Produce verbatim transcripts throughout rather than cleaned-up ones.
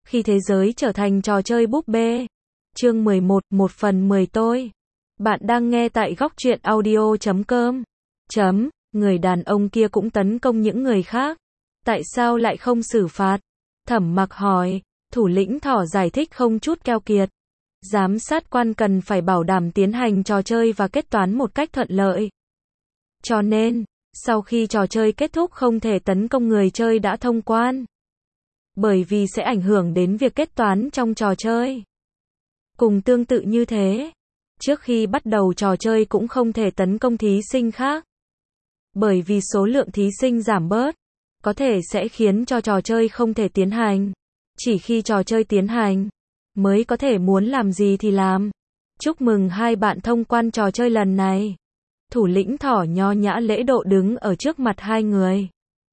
Khi thế giới trở thành trò chơi búp bê. Chương mười một, một phần mười tôi. Bạn đang nghe tại góc truyện audio chấm com. Chấm, người đàn ông kia cũng tấn công những người khác. Tại sao lại không xử phạt? Thẩm Mặc hỏi, thủ lĩnh thỏ giải thích không chút keo kiệt. Giám sát quan cần phải bảo đảm tiến hành trò chơi và kết toán một cách thuận lợi. Cho nên, sau khi trò chơi kết thúc không thể tấn công người chơi đã thông quan. Bởi vì sẽ ảnh hưởng đến việc kết toán trong trò chơi. Cùng tương tự như thế, trước khi bắt đầu trò chơi cũng không thể tấn công thí sinh khác. Bởi vì số lượng thí sinh giảm bớt, có thể sẽ khiến cho trò chơi không thể tiến hành. Chỉ khi trò chơi tiến hành, mới có thể muốn làm gì thì làm. Chúc mừng hai bạn thông quan trò chơi lần này. Thủ lĩnh thỏ nho nhã lễ độ đứng ở trước mặt hai người.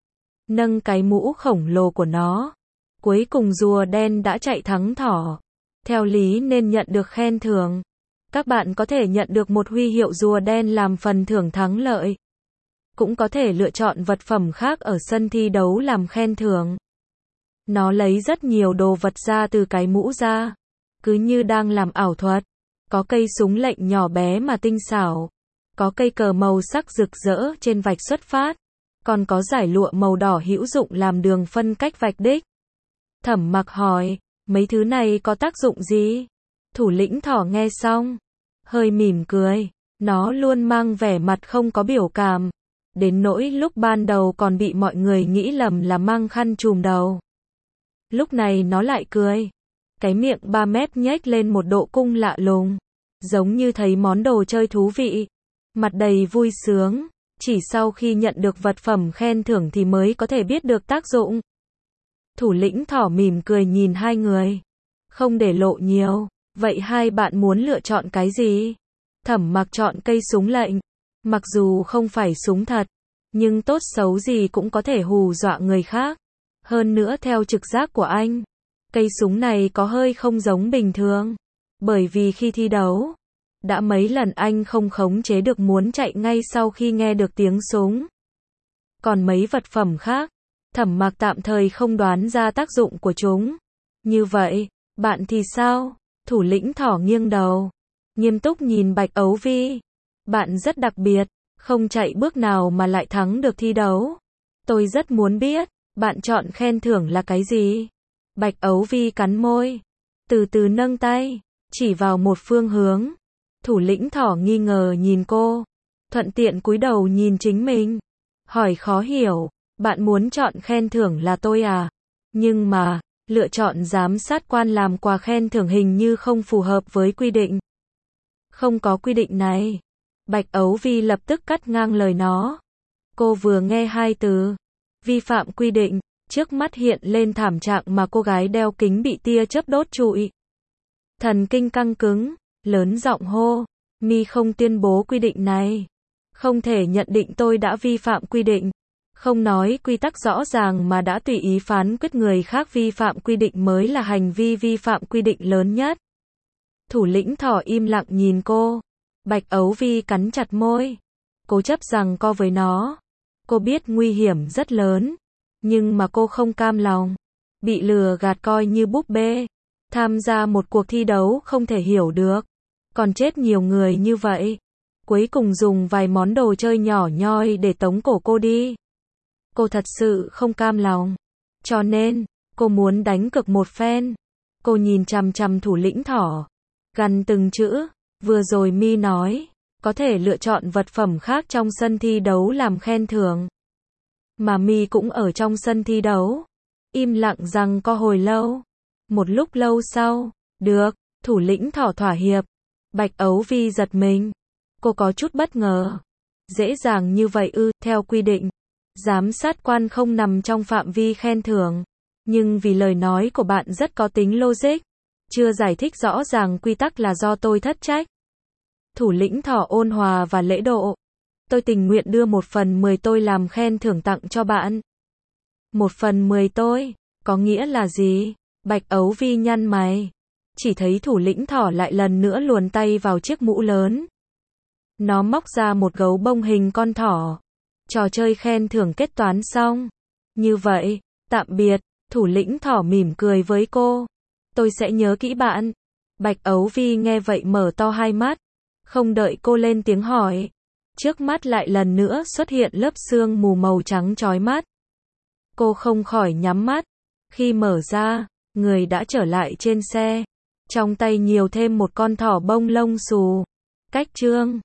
Nâng cái mũ khổng lồ của nó. Cuối cùng rùa đen đã chạy thắng thỏ. Theo lý nên nhận được khen thưởng. Các bạn có thể nhận được một huy hiệu rùa đen làm phần thưởng thắng lợi. Cũng có thể lựa chọn vật phẩm khác ở sân thi đấu làm khen thưởng. Nó lấy rất nhiều đồ vật ra từ cái mũ ra. Cứ như đang làm ảo thuật. Có cây súng lệnh nhỏ bé mà tinh xảo. Có cây cờ màu sắc rực rỡ trên vạch xuất phát. Còn có dải lụa màu đỏ hữu dụng làm đường phân cách vạch đích. Thẩm Mặc hỏi, mấy thứ này có tác dụng gì? Thủ lĩnh thỏ nghe xong, hơi mỉm cười. Nó luôn mang vẻ mặt không có biểu cảm. Đến nỗi lúc ban đầu còn bị mọi người nghĩ lầm là mang khăn trùm đầu. Lúc này nó lại cười. Cái miệng ba mép nhếch lên một độ cung lạ lùng. Giống như thấy món đồ chơi thú vị. Mặt đầy vui sướng. Chỉ sau khi nhận được vật phẩm khen thưởng thì mới có thể biết được tác dụng. Thủ lĩnh thỏ mỉm cười nhìn hai người. Không để lộ nhiều. Vậy hai bạn muốn lựa chọn cái gì? Thẩm Mặc chọn cây súng lệnh. Mặc dù không phải súng thật, nhưng tốt xấu gì cũng có thể hù dọa người khác. Hơn nữa theo trực giác của anh, cây súng này có hơi không giống bình thường. Bởi vì khi thi đấu, đã mấy lần anh không khống chế được muốn chạy ngay sau khi nghe được tiếng súng. Còn mấy vật phẩm khác, Thẩm Mặc tạm thời không đoán ra tác dụng của chúng. Như vậy, bạn thì sao? Thủ lĩnh thỏ nghiêng đầu, nghiêm túc nhìn Bạch Ấu Vi. Bạn rất đặc biệt, không chạy bước nào mà lại thắng được thi đấu. Tôi rất muốn biết, bạn chọn khen thưởng là cái gì? Bạch Ấu Vi cắn môi, từ từ nâng tay, chỉ vào một phương hướng. Thủ lĩnh thỏ nghi ngờ nhìn cô, thuận tiện cúi đầu nhìn chính mình. Hỏi khó hiểu, bạn muốn chọn khen thưởng là tôi à? Nhưng mà, lựa chọn giám sát quan làm quà khen thưởng hình như không phù hợp với quy định. Không có quy định này. Bạch Ấu Vi lập tức cắt ngang lời nó. Cô vừa nghe hai từ vi phạm quy định, trước mắt hiện lên thảm trạng mà cô gái đeo kính bị tia chớp đốt trụi. Thần kinh căng cứng, lớn giọng hô, mi không tuyên bố quy định này. Không thể nhận định tôi đã vi phạm quy định. Không nói quy tắc rõ ràng mà đã tùy ý phán quyết người khác vi phạm quy định mới là hành vi vi phạm quy định lớn nhất. Thủ lĩnh thỏ im lặng nhìn cô. Bạch Ấu Vi cắn chặt môi. Cố chấp rằng co với nó. Cô biết nguy hiểm rất lớn. Nhưng mà cô không cam lòng. Bị lừa gạt coi như búp bê. Tham gia một cuộc thi đấu không thể hiểu được. Còn chết nhiều người như vậy. Cuối cùng dùng vài món đồ chơi nhỏ nhoi để tống cổ cô đi. Cô thật sự không cam lòng. Cho nên, cô muốn đánh cược một phen. Cô nhìn chằm chằm thủ lĩnh thỏ. Gằn từng chữ. Vừa rồi mi nói, có thể lựa chọn vật phẩm khác trong sân thi đấu làm khen thưởng. Mà mi cũng ở trong sân thi đấu. Im lặng rằng co hồi lâu. Một lúc lâu sau, được, thủ lĩnh thỏ thỏa hiệp. Bạch Ấu Vi giật mình. Cô có chút bất ngờ. Dễ dàng như vậy ư, theo quy định. Giám sát quan không nằm trong phạm vi khen thưởng. Nhưng vì lời nói của bạn rất có tính logic. Chưa giải thích rõ ràng quy tắc là do tôi thất trách. Thủ lĩnh thỏ ôn hòa và lễ độ. Tôi tình nguyện đưa một phần mười tôi làm khen thưởng tặng cho bạn. Một phần mười tôi, có nghĩa là gì? Bạch Ấu Vi nhăn mày. Chỉ thấy thủ lĩnh thỏ lại lần nữa luồn tay vào chiếc mũ lớn. Nó móc ra một gấu bông hình con thỏ. Trò chơi khen thưởng kết toán xong. Như vậy, tạm biệt. Thủ lĩnh thỏ mỉm cười với cô. Tôi sẽ nhớ kỹ bạn. Bạch Ấu Vi nghe vậy mở to hai mắt. Không đợi cô lên tiếng hỏi. Trước mắt lại lần nữa xuất hiện lớp sương mù màu trắng chói mắt. Cô không khỏi nhắm mắt. Khi mở ra, người đã trở lại trên xe. Trong tay nhiều thêm một con thỏ bông lông xù. Cách chương